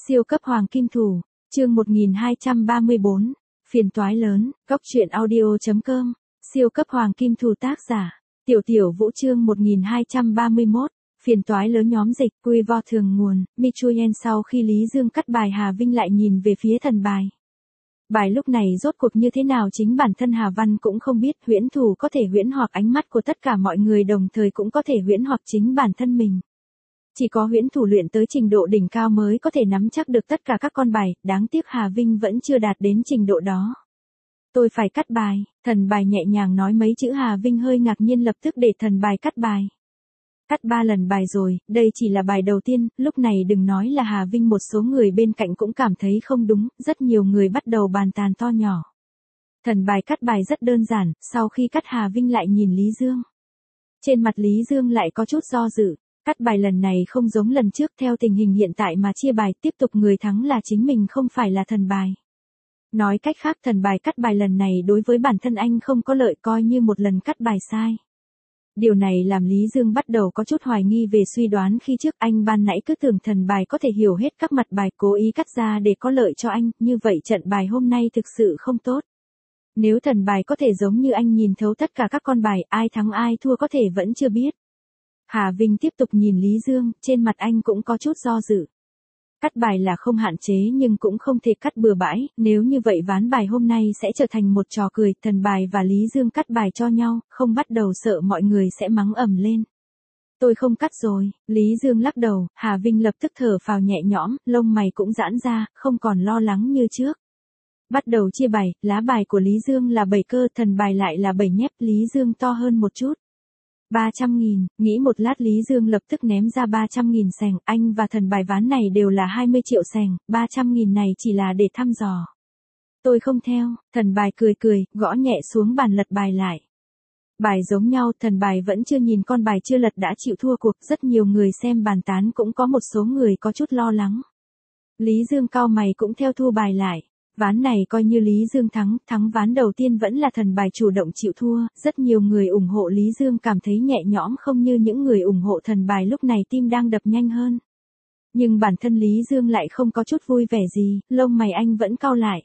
Siêu cấp hoàng kim thủ, chương 1234, phiền toái lớn, góc truyện audio.com, siêu cấp hoàng kim thủ tác giả, Tiểu Tiểu Vũ chương 1231, phiền toái lớn nhóm dịch, quy vo thường nguồn, Michuyen sau khi Lý Dương cắt bài Hà Vinh lại nhìn về phía thần bài. Bài lúc này rốt cuộc như thế nào chính bản thân Hà Văn cũng không biết, huyễn thủ có thể huyễn hoặc ánh mắt của tất cả mọi người đồng thời cũng có thể huyễn hoặc chính bản thân mình. Chỉ có huyễn thủ luyện tới trình độ đỉnh cao mới có thể nắm chắc được tất cả các con bài, đáng tiếc Hà Vinh vẫn chưa đạt đến trình độ đó. Tôi phải cắt bài, thần bài nhẹ nhàng nói mấy chữ. Hà Vinh hơi ngạc nhiên lập tức để thần bài cắt bài. Cắt 3 lần bài rồi, đây chỉ là bài đầu tiên, lúc này đừng nói là Hà Vinh, một số người bên cạnh cũng cảm thấy không đúng, rất nhiều người bắt đầu bàn tán to nhỏ. Thần bài cắt bài rất đơn giản, sau khi cắt Hà Vinh lại nhìn Lý Dương. Trên mặt Lý Dương lại có chút do dự. Cắt bài lần này không giống lần trước, theo tình hình hiện tại mà chia bài, tiếp tục người thắng là chính mình không phải là thần bài. Nói cách khác, thần bài cắt bài lần này đối với bản thân anh không có lợi, coi như một lần cắt bài sai. Điều này làm Lý Dương bắt đầu có chút hoài nghi về suy đoán khi trước anh ban nãy cứ tưởng thần bài có thể hiểu hết các mặt bài, cố ý cắt ra để có lợi cho anh, như vậy trận bài hôm nay thực sự không tốt. Nếu thần bài có thể giống như anh nhìn thấu tất cả các con bài, ai thắng ai thua có thể vẫn chưa biết. Hà Vinh tiếp tục nhìn Lý Dương, trên mặt anh cũng có chút do dự. Cắt bài là không hạn chế nhưng cũng không thể cắt bừa bãi, nếu như vậy ván bài hôm nay sẽ trở thành một trò cười, thần bài và Lý Dương cắt bài cho nhau, không bắt đầu sợ mọi người sẽ mắng ầm lên. Tôi không cắt rồi, Lý Dương lắc đầu, Hà Vinh lập tức thở phào nhẹ nhõm, lông mày cũng giãn ra, không còn lo lắng như trước. Bắt đầu chia bài, lá bài của Lý Dương là 7 cơ, thần bài lại là 7 nhép, Lý Dương to hơn một chút. 300.000, nghĩ một lát Lý Dương lập tức ném ra 300.000 sành, anh và thần bài ván này đều là 20 triệu sành, 300.000 này chỉ là để thăm dò. Tôi không theo, thần bài cười cười, gõ nhẹ xuống bàn lật bài lại. Bài giống nhau, thần bài vẫn chưa nhìn con bài chưa lật đã chịu thua cuộc, rất nhiều người xem bàn tán, cũng có một số người có chút lo lắng. Lý Dương cau mày cũng theo thua bài lại. Ván này coi như Lý Dương thắng ván đầu tiên vẫn là thần bài chủ động chịu thua, rất nhiều người ủng hộ Lý Dương cảm thấy nhẹ nhõm không như những người ủng hộ thần bài lúc này tim đang đập nhanh hơn. Nhưng bản thân Lý Dương lại không có chút vui vẻ gì, lông mày anh vẫn cau lại.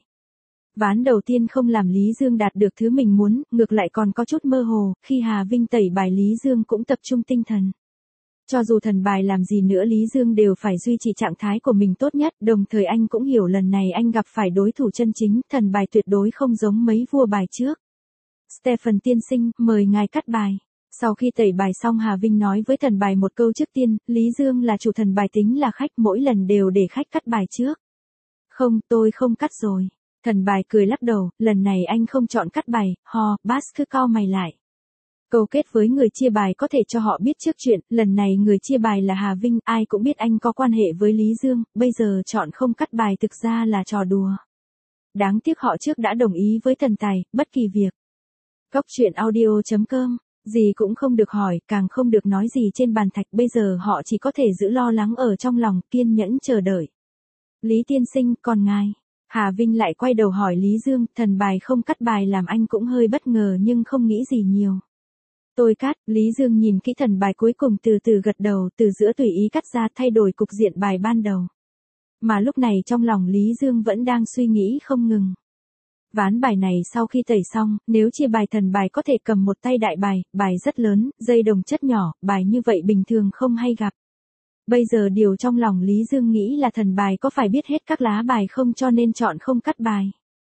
Ván đầu tiên không làm Lý Dương đạt được thứ mình muốn, ngược lại còn có chút mơ hồ, khi Hà Vinh tẩy bài Lý Dương cũng tập trung tinh thần. Cho dù thần bài làm gì nữa Lý Dương đều phải duy trì trạng thái của mình tốt nhất, đồng thời anh cũng hiểu lần này anh gặp phải đối thủ chân chính, thần bài tuyệt đối không giống mấy vua bài trước. Stephen tiên sinh, mời ngài cắt bài. Sau khi tẩy bài xong Hà Vinh nói với thần bài một câu trước tiên, Lý Dương là chủ thần bài tính là khách, mỗi lần đều để khách cắt bài trước. Không, tôi không cắt rồi. Thần bài cười lắc đầu, lần này anh không chọn cắt bài, Bass cứ cau mày lại. Câu kết với người chia bài có thể cho họ biết trước chuyện, lần này người chia bài là Hà Vinh, ai cũng biết anh có quan hệ với Lý Dương, bây giờ chọn không cắt bài thực ra là trò đùa. Đáng tiếc họ trước đã đồng ý với thần tài, bất kỳ việc. Góc truyện audio.com, gì cũng không được hỏi, càng không được nói gì trên bàn thạch, bây giờ họ chỉ có thể giữ lo lắng ở trong lòng, kiên nhẫn chờ đợi. Lý tiên sinh, còn ngài? Hà Vinh lại quay đầu hỏi Lý Dương, thần bài không cắt bài làm anh cũng hơi bất ngờ nhưng không nghĩ gì nhiều. Tôi cắt, Lý Dương nhìn kỹ thần bài cuối cùng từ từ gật đầu, từ giữa tùy ý cắt ra thay đổi cục diện bài ban đầu. Mà lúc này trong lòng Lý Dương vẫn đang suy nghĩ không ngừng. Ván bài này sau khi tẩy xong, nếu chia bài thần bài có thể cầm một tay đại bài, bài rất lớn, dây đồng chất nhỏ, bài như vậy bình thường không hay gặp. Bây giờ điều trong lòng Lý Dương nghĩ là thần bài có phải biết hết các lá bài không cho nên chọn không cắt bài.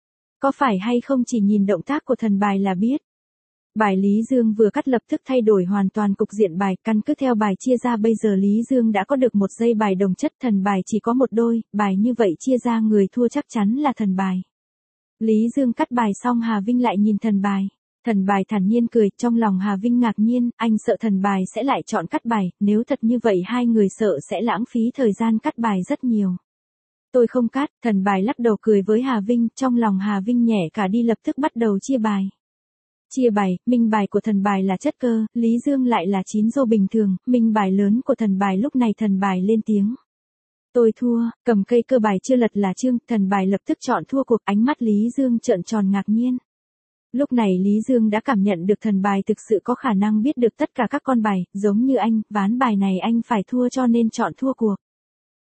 Có phải hay không chỉ nhìn động tác của thần bài là biết. Bài Lý Dương vừa cắt lập tức thay đổi hoàn toàn cục diện bài, căn cứ theo bài chia ra bây giờ Lý Dương đã có được một dây bài đồng chất, thần bài chỉ có một đôi, bài như vậy chia ra người thua chắc chắn là thần bài. Lý Dương cắt bài xong Hà Vinh lại nhìn thần bài. Thần bài thản nhiên cười, trong lòng Hà Vinh ngạc nhiên, anh sợ thần bài sẽ lại chọn cắt bài, nếu thật như vậy hai người sợ sẽ lãng phí thời gian cắt bài rất nhiều. Tôi không cắt, thần bài lắc đầu cười với Hà Vinh, trong lòng Hà Vinh nhẹ cả đi lập tức bắt đầu chia bài. Chia bài, minh bài của thần bài là chất cơ, Lý Dương lại là 9 rô bình thường, minh bài lớn của thần bài lúc này thần bài lên tiếng. Tôi thua, cầm cây cơ bài chưa lật là trương, thần bài lập tức chọn thua cuộc, ánh mắt Lý Dương trợn tròn ngạc nhiên. Lúc này Lý Dương đã cảm nhận được thần bài thực sự có khả năng biết được tất cả các con bài, giống như anh, ván bài này anh phải thua cho nên chọn thua cuộc.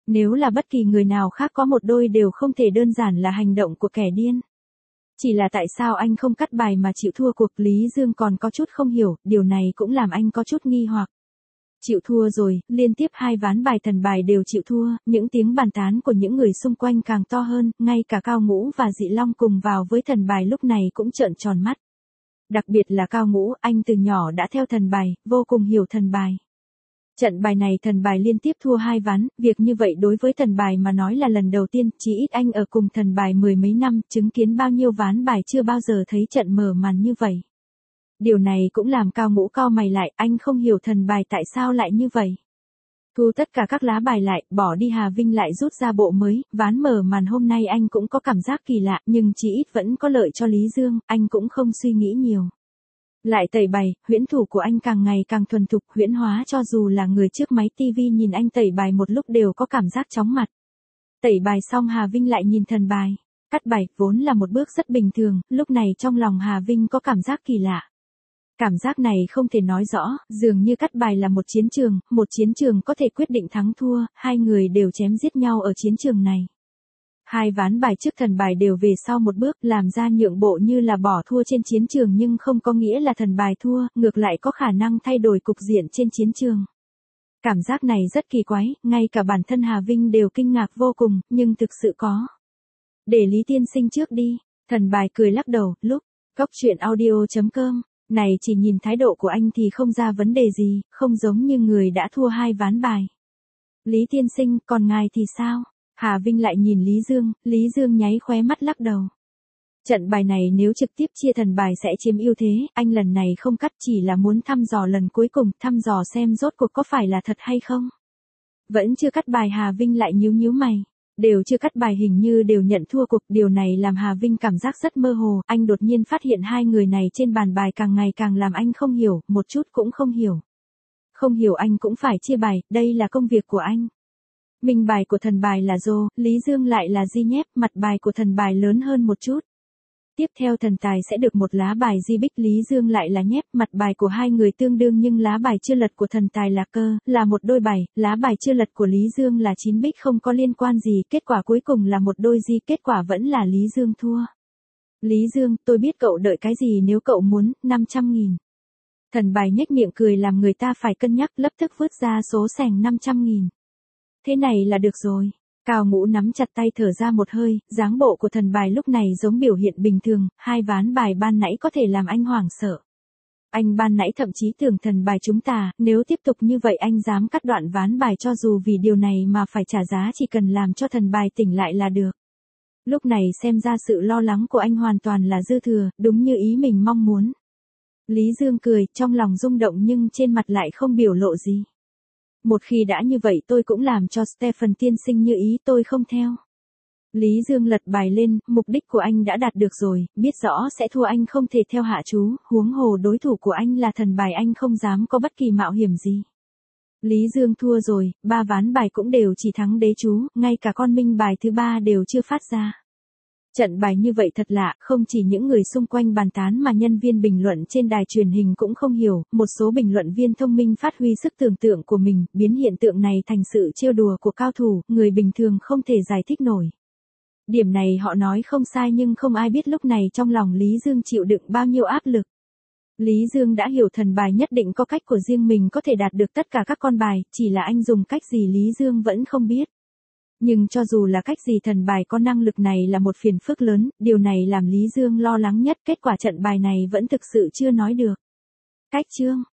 Nếu là bất kỳ người nào khác có một đôi đều không thể đơn giản là hành động của kẻ điên. Chỉ là tại sao anh không cắt bài mà chịu thua cuộc, Lý Dương còn có chút không hiểu, điều này cũng làm anh có chút nghi hoặc. Chịu thua rồi, liên tiếp 2 ván bài thần bài đều chịu thua, những tiếng bàn tán của những người xung quanh càng to hơn, ngay cả Cao Ngũ và Dị Long cùng vào với thần bài lúc này cũng trợn tròn mắt. Đặc biệt là Cao Ngũ, anh từ nhỏ đã theo thần bài, vô cùng hiểu thần bài. Trận bài này thần bài liên tiếp thua 2 ván, việc như vậy đối với thần bài mà nói là lần đầu tiên, chỉ ít anh ở cùng thần bài 10 mấy năm, chứng kiến bao nhiêu ván bài chưa bao giờ thấy trận mở màn như vậy. Điều này cũng làm Cao Ngũ cau mày lại, anh không hiểu thần bài tại sao lại như vậy. Thu tất cả các lá bài lại, bỏ đi Hà Vinh lại rút ra bộ mới, ván mở màn hôm nay anh cũng có cảm giác kỳ lạ, nhưng chỉ ít vẫn có lợi cho Lý Dương, anh cũng không suy nghĩ nhiều. Lại tẩy bài, huyễn thủ của anh càng ngày càng thuần thục, huyễn hóa cho dù là người trước máy TV nhìn anh tẩy bài một lúc đều có cảm giác chóng mặt. Tẩy bài xong Hà Vinh lại nhìn thần bài. Cắt bài, vốn là một bước rất bình thường, lúc này trong lòng Hà Vinh có cảm giác kỳ lạ. Cảm giác này không thể nói rõ, dường như cắt bài là một chiến trường có thể quyết định thắng thua, 2 người đều chém giết nhau ở chiến trường này. 2 ván bài trước thần bài đều về sau một bước, làm ra nhượng bộ như là bỏ thua trên chiến trường nhưng không có nghĩa là thần bài thua, ngược lại có khả năng thay đổi cục diện trên chiến trường. Cảm giác này rất kỳ quái, ngay cả bản thân Hà Vinh đều kinh ngạc vô cùng, nhưng thực sự có. Để Lý tiên sinh trước đi, thần bài cười lắc đầu, lúc, coctruyện.audio.com, này chỉ nhìn thái độ của anh thì không ra vấn đề gì, không giống như người đã thua 2 ván bài. Lý tiên sinh, còn ngài thì sao? Hà Vinh lại nhìn Lý Dương nháy khóe mắt lắc đầu. Trận bài này nếu trực tiếp chia thần bài sẽ chiếm ưu thế, anh lần này không cắt chỉ là muốn thăm dò lần cuối cùng, thăm dò xem rốt cuộc có phải là thật hay không. Vẫn chưa cắt bài Hà Vinh lại nhíu mày. Đều chưa cắt bài hình như đều nhận thua cuộc, điều này làm Hà Vinh cảm giác rất mơ hồ, anh đột nhiên phát hiện 2 người này trên bàn bài càng ngày càng làm anh không hiểu, một chút cũng không hiểu. Không hiểu anh cũng phải chia bài, đây là công việc của anh. Minh bài của thần bài là Dô, Lý Dương lại là Di nhép, mặt bài của thần bài lớn hơn một chút. Tiếp theo thần tài sẽ được một lá bài Di bích, Lý Dương lại là nhép, mặt bài của 2 người tương đương nhưng lá bài chưa lật của thần tài là cơ, là một đôi bài, lá bài chưa lật của Lý Dương là 9 bích không có liên quan gì, kết quả cuối cùng là một đôi Di, kết quả vẫn là Lý Dương thua. Lý Dương, tôi biết cậu đợi cái gì nếu cậu muốn, 500.000. Thần bài nhếch miệng cười làm người ta phải cân nhắc, lập tức vứt ra số sành 500.000. Thế này là được rồi. Cao Ngũ nắm chặt tay thở ra một hơi, dáng bộ của thần bài lúc này giống biểu hiện bình thường, 2 ván bài ban nãy có thể làm anh hoảng sợ. Anh ban nãy thậm chí tưởng thần bài chúng ta, nếu tiếp tục như vậy anh dám cắt đoạn ván bài cho dù vì điều này mà phải trả giá, chỉ cần làm cho thần bài tỉnh lại là được. Lúc này xem ra sự lo lắng của anh hoàn toàn là dư thừa, đúng như ý mình mong muốn. Lý Dương cười, trong lòng rung động nhưng trên mặt lại không biểu lộ gì. Một khi đã như vậy tôi cũng làm cho Stephen tiên sinh như ý, tôi không theo. Lý Dương lật bài lên, mục đích của anh đã đạt được rồi, biết rõ sẽ thua anh không thể theo hạ chú, huống hồ đối thủ của anh là thần bài, anh không dám có bất kỳ mạo hiểm gì. Lý Dương thua rồi, 3 ván bài cũng đều chỉ thắng đế chú, ngay cả con minh bài thứ 3 đều chưa phát ra. Trận bài như vậy thật lạ, không chỉ những người xung quanh bàn tán mà nhân viên bình luận trên đài truyền hình cũng không hiểu, một số bình luận viên thông minh phát huy sức tưởng tượng của mình, biến hiện tượng này thành sự trêu đùa của cao thủ, người bình thường không thể giải thích nổi. Điểm này họ nói không sai nhưng không ai biết lúc này trong lòng Lý Dương chịu đựng bao nhiêu áp lực. Lý Dương đã hiểu thần bài nhất định có cách của riêng mình có thể đạt được tất cả các con bài, chỉ là anh dùng cách gì Lý Dương vẫn không biết. Nhưng cho dù là cách gì thần bài có năng lực này là một phiền phức lớn, điều này làm Lý Dương lo lắng nhất, kết quả trận bài này vẫn thực sự chưa nói được. Cách chương